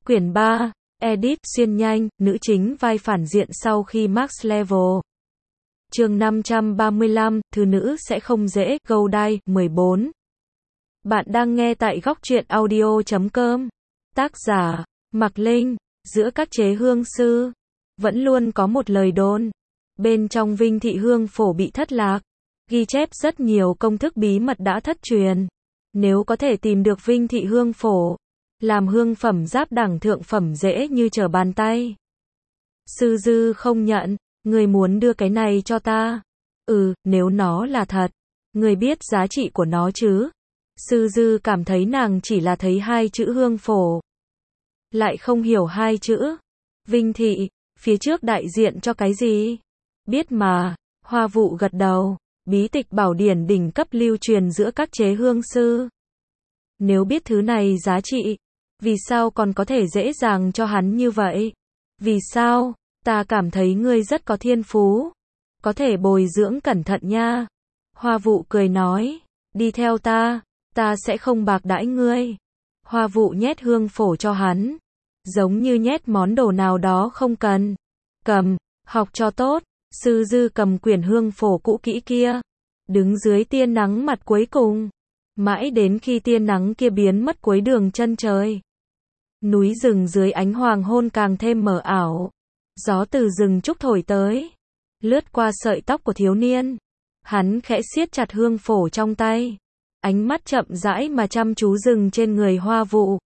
Quyển 3, Edit xuyên nhanh, nữ chính vai phản diện sau khi Max Level. Chương 535, thứ nữ sẽ không dễ, Go Die, 14. Bạn đang nghe tại góc truyện audio.com. Tác giả, Mạc Linh. Giữa các chế hương sư, vẫn luôn có một lời đồn. Bên trong Vinh Thị Hương Phổ bị thất lạc. Ghi chép rất nhiều công thức bí mật đã thất truyền. Nếu có thể tìm được Vinh Thị Hương Phổ, làm hương phẩm giáp đẳng thượng phẩm dễ như trở bàn tay. Sư Dư không nhận, người muốn đưa cái này cho ta. Nếu nó là thật, người biết giá trị của nó chứ. Sư Dư cảm thấy nàng chỉ là thấy hai chữ Hương Phổ, lại không hiểu hai chữ Vinh Thị, phía trước đại diện cho cái gì. Biết mà, Hoa Vụ gật đầu. Bí tịch bảo điển đỉnh cấp lưu truyền giữa các chế hương sư. Nếu biết thứ này giá trị, vì sao còn có thể dễ dàng cho hắn như vậy? Vì sao? Ta cảm thấy ngươi rất có thiên phú. Có thể bồi dưỡng cẩn thận nha. Hoa Vụ cười nói, đi theo ta sẽ không bạc đãi ngươi. Hoa Vụ nhét hương phổ cho hắn, giống như nhét món đồ nào đó không cần. Cầm, học cho tốt. Sư Dư cầm quyển hương phổ cũ kỹ kia, đứng dưới tia nắng mặt cuối cùng, mãi đến khi tia nắng kia biến mất cuối đường chân trời. Núi rừng dưới ánh hoàng hôn càng thêm mờ ảo. Gió từ rừng trúc thổi tới, lướt qua sợi tóc của thiếu niên. Hắn khẽ siết chặt hương phổ trong tay, ánh mắt chậm rãi mà chăm chú dừng trên người Hoa Vụ.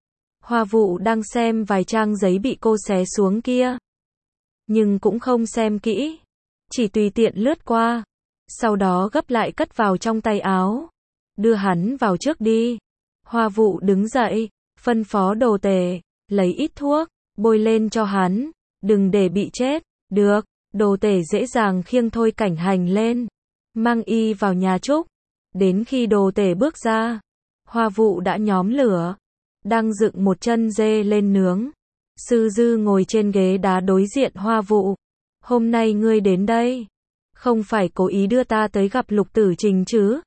Hoa Vụ đang xem vài trang giấy bị cô xé xuống kia, nhưng cũng không xem kỹ, chỉ tùy tiện lướt qua, sau đó gấp lại cất vào trong tay áo. Đưa hắn vào trước đi. Hoa Vụ đứng dậy, phân phó Đồ Tể, lấy ít thuốc, bôi lên cho hắn, đừng để bị chết. Được. Đồ Tể dễ dàng khiêng Thôi Cảnh Hành lên, mang y vào nhà trúc. Đến khi Đồ Tể bước ra, Hoa Vụ đã nhóm lửa, đang dựng một chân dê lên nướng. Sư Dư ngồi trên ghế đá đối diện Hoa Vụ. Hôm nay ngươi đến đây, không phải cố ý đưa ta tới gặp Lục Tử Trình chứ?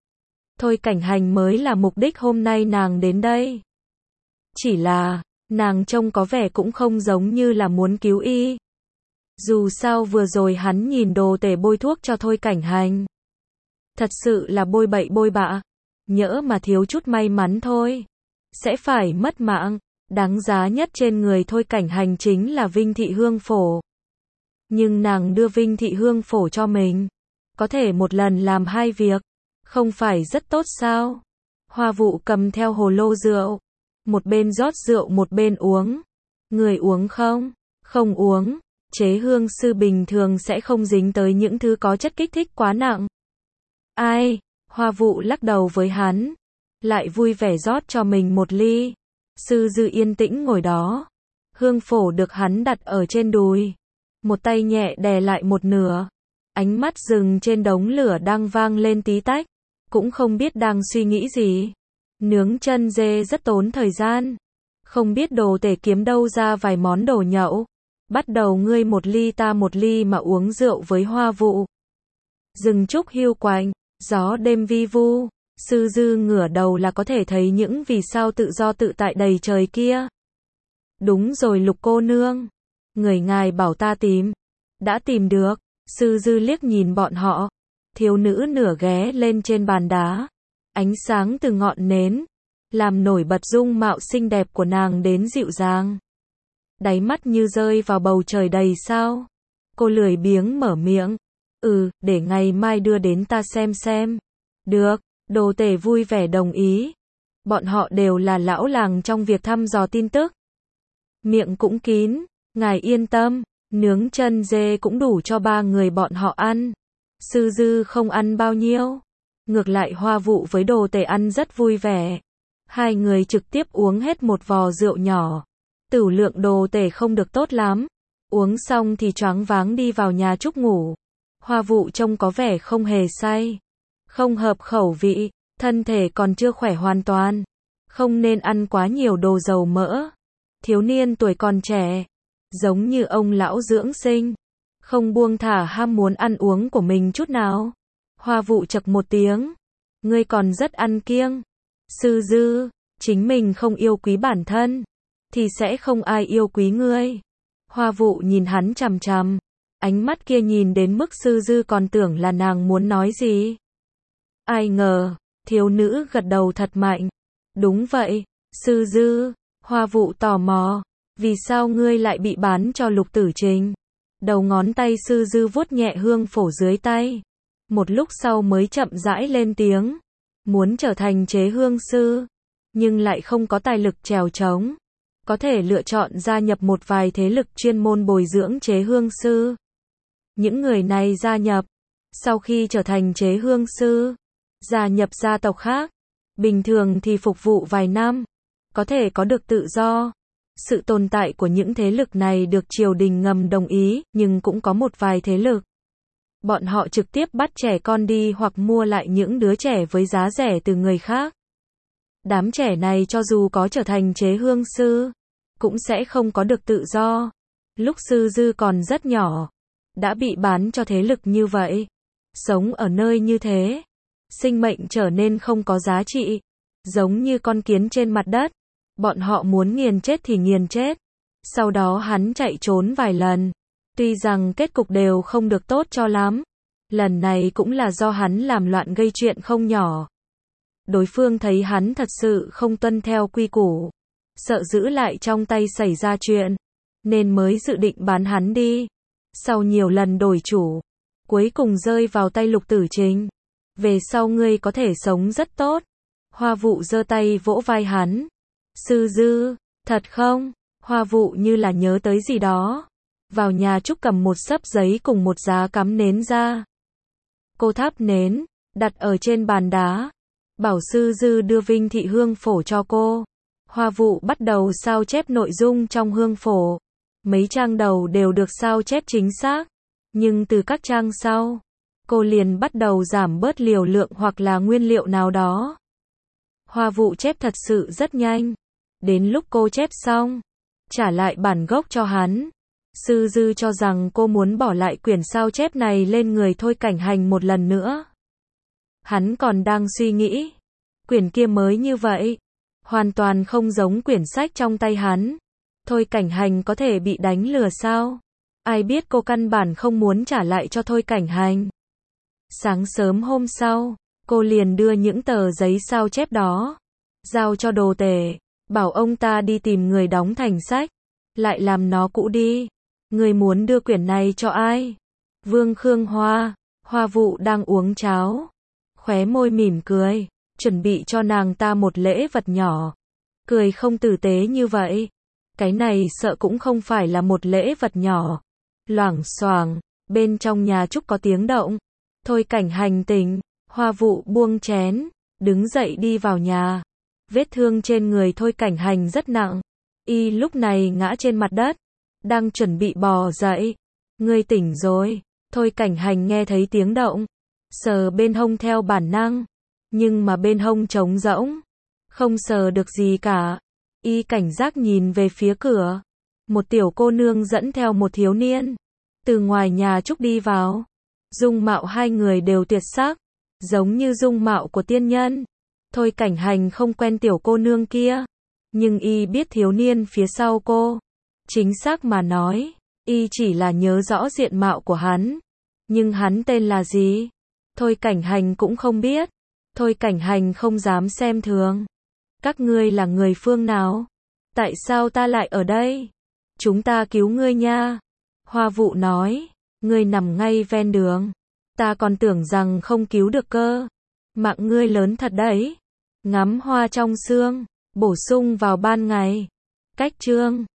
Thôi Cảnh Hành mới là mục đích hôm nay nàng đến đây. Chỉ là, nàng trông có vẻ cũng không giống như là muốn cứu y. Dù sao vừa rồi hắn nhìn Đồ Tể bôi thuốc cho Thôi Cảnh Hành, thật sự là bôi bậy bôi bạ. Nhỡ mà thiếu chút may mắn thôi, sẽ phải mất mạng. Đáng giá nhất trên người Thôi Cảnh Hành chính là Vinh Thị Hương Phổ. Nhưng nàng đưa Vinh Thị Hương Phổ cho mình, có thể một lần làm hai việc, không phải rất tốt sao? Hoa Vụ cầm theo hồ lô rượu, một bên rót rượu một bên uống. Người uống không? Không uống. Chế hương sư bình thường sẽ không dính tới những thứ có chất kích thích quá nặng. Ai? Hoa Vụ lắc đầu với hắn, lại vui vẻ rót cho mình một ly. Sư Dư yên tĩnh ngồi đó, hương phổ được hắn đặt ở trên đùi, một tay nhẹ đè lại một nửa, ánh mắt dừng trên đống lửa đang vang lên tí tách, cũng không biết đang suy nghĩ gì. Nướng chân dê rất tốn thời gian, không biết Đồ Tể kiếm đâu ra vài món đồ nhậu. Bắt đầu ngươi một ly ta một ly mà uống rượu với Hoa Vụ. Rừng trúc hiu quạnh, gió đêm vi vu. Sư Dư ngửa đầu là có thể thấy những vì sao tự do tự tại đầy trời kia. Đúng rồi Lục cô nương, người ngài bảo ta tìm, đã tìm được. Sư Dư liếc nhìn bọn họ. Thiếu nữ nửa ghé lên trên bàn đá, ánh sáng từ ngọn nến làm nổi bật dung mạo xinh đẹp của nàng đến dịu dàng. Đáy mắt như rơi vào bầu trời đầy sao. Cô lười biếng mở miệng, để ngày mai đưa đến ta xem. Được. Đồ Tể vui vẻ đồng ý. Bọn họ đều là lão làng trong việc thăm dò tin tức. Miệng cũng kín, ngài yên tâm, nướng chân dê cũng đủ cho 3 người bọn họ ăn. Sư Dư không ăn bao nhiêu. Ngược lại Hoa Vụ với Đồ Tể ăn rất vui vẻ. Hai người trực tiếp uống hết một vò rượu nhỏ. Tửu lượng Đồ Tể không được tốt lắm. Uống xong thì choáng váng đi vào nhà trúc ngủ. Hoa Vụ trông có vẻ không hề say, không hợp khẩu vị, thân thể còn chưa khỏe hoàn toàn, không nên ăn quá nhiều đồ dầu mỡ. Thiếu niên tuổi còn trẻ, giống như ông lão dưỡng sinh, không buông thả ham muốn ăn uống của mình chút nào. Hoa Vụ chậc một tiếng, ngươi còn rất ăn kiêng. Sư Dư, chính mình không yêu quý bản thân, thì sẽ không ai yêu quý ngươi. Hoa Vụ nhìn hắn chằm chằm. Ánh mắt kia nhìn đến mức Sư Dư còn tưởng là nàng muốn nói gì. Ai ngờ, thiếu nữ gật đầu thật mạnh. Đúng vậy, Sư Dư. Hoa Vụ tò mò. Vì sao ngươi lại bị bán cho Lục Tử Trình? Đầu ngón tay Sư Dư vuốt nhẹ hương phổ dưới tay. Một lúc sau mới chậm rãi lên tiếng. Muốn trở thành chế hương sư, nhưng lại không có tài lực trèo trống. Có thể lựa chọn gia nhập một vài thế lực chuyên môn bồi dưỡng chế hương sư. Những người này gia nhập, sau khi trở thành chế hương sư, gia nhập gia tộc khác. Bình thường thì phục vụ vài năm, có thể có được tự do. Sự tồn tại của những thế lực này được triều đình ngầm đồng ý, nhưng cũng có một vài thế lực. Bọn họ trực tiếp bắt trẻ con đi hoặc mua lại những đứa trẻ với giá rẻ từ người khác. Đám trẻ này cho dù có trở thành chế hương sư, cũng sẽ không có được tự do. Lúc Sư Dư còn rất nhỏ, đã bị bán cho thế lực như vậy. Sống ở nơi như thế, sinh mệnh trở nên không có giá trị. Giống như con kiến trên mặt đất. Bọn họ muốn nghiền chết thì nghiền chết. Sau đó hắn chạy trốn vài lần. Tuy rằng kết cục đều không được tốt cho lắm. Lần này cũng là do hắn làm loạn gây chuyện không nhỏ. Đối phương thấy hắn thật sự không tuân theo quy củ, sợ giữ lại trong tay xảy ra chuyện, nên mới dự định bán hắn đi. Sau nhiều lần đổi chủ, cuối cùng rơi vào tay Lục Tử Trình. Về sau ngươi có thể sống rất tốt. Hoa Vụ giơ tay vỗ vai hắn. Sư Dư, thật không? Hoa Vụ như là nhớ tới gì đó. Vào nhà Trúc cầm một xấp giấy cùng một giá cắm nến ra. Cô thắp nến, đặt ở trên bàn đá. Bảo Sư Dư đưa Vinh Thị hương phổ cho cô. Hoa Vụ bắt đầu sao chép nội dung trong hương phổ. Mấy trang đầu đều được sao chép chính xác. Nhưng từ các trang sau, cô liền bắt đầu giảm bớt liều lượng hoặc là nguyên liệu nào đó. Hoa Vụ chép thật sự rất nhanh. Đến lúc cô chép xong, trả lại bản gốc cho hắn. Sư Dư cho rằng cô muốn bỏ lại quyển sao chép này lên người Thôi Cảnh Hành một lần nữa. Hắn còn đang suy nghĩ. Quyển kia mới như vậy. Hoàn toàn không giống quyển sách trong tay hắn. Thôi Cảnh Hành có thể bị đánh lừa sao? Ai biết cô căn bản không muốn trả lại cho Thôi Cảnh Hành. Sáng sớm hôm sau, cô liền đưa những tờ giấy sao chép đó. Giao cho Đồ Tể. Bảo ông ta đi tìm người đóng thành sách. Lại làm nó cũ đi. Người muốn đưa quyển này cho ai? Vương Khương Hoa. Hoa Vụ đang uống cháo. Khóe môi mỉm cười. Chuẩn bị cho nàng ta một lễ vật nhỏ. Cười không tử tế như vậy. Cái này sợ cũng không phải là một lễ vật nhỏ. Loảng xoảng. Bên trong nhà Trúc có tiếng động. Thôi Cảnh Hành tỉnh. Hoa Vụ buông chén. Đứng dậy đi vào nhà. Vết thương trên người Thôi Cảnh Hành rất nặng. Y lúc này ngã trên mặt đất. Đang chuẩn bị bò dậy. Ngươi tỉnh rồi. Thôi Cảnh Hành nghe thấy tiếng động. Sờ bên hông theo bản năng. Nhưng mà bên hông trống rỗng. Không sờ được gì cả. Y cảnh giác nhìn về phía cửa. Một tiểu cô nương dẫn theo một thiếu niên. Từ ngoài nhà Trúc đi vào. Dung mạo hai người đều tuyệt sắc. Giống như dung mạo của tiên nhân. Thôi Cảnh Hành không quen tiểu cô nương kia. Nhưng y biết thiếu niên phía sau cô. Chính xác mà nói, y chỉ là nhớ rõ diện mạo của hắn. Nhưng hắn tên là gì? Thôi Cảnh Hành cũng không biết. Thôi Cảnh Hành không dám xem thường. Các ngươi là người phương nào? Tại sao ta lại ở đây? Chúng ta cứu ngươi nha. Hoa Vụ nói, ngươi nằm ngay ven đường. Ta còn tưởng rằng không cứu được cơ. Mạng ngươi lớn thật đấy. Ngắm hoa trong sương, bổ sung vào ban ngày. Cách chương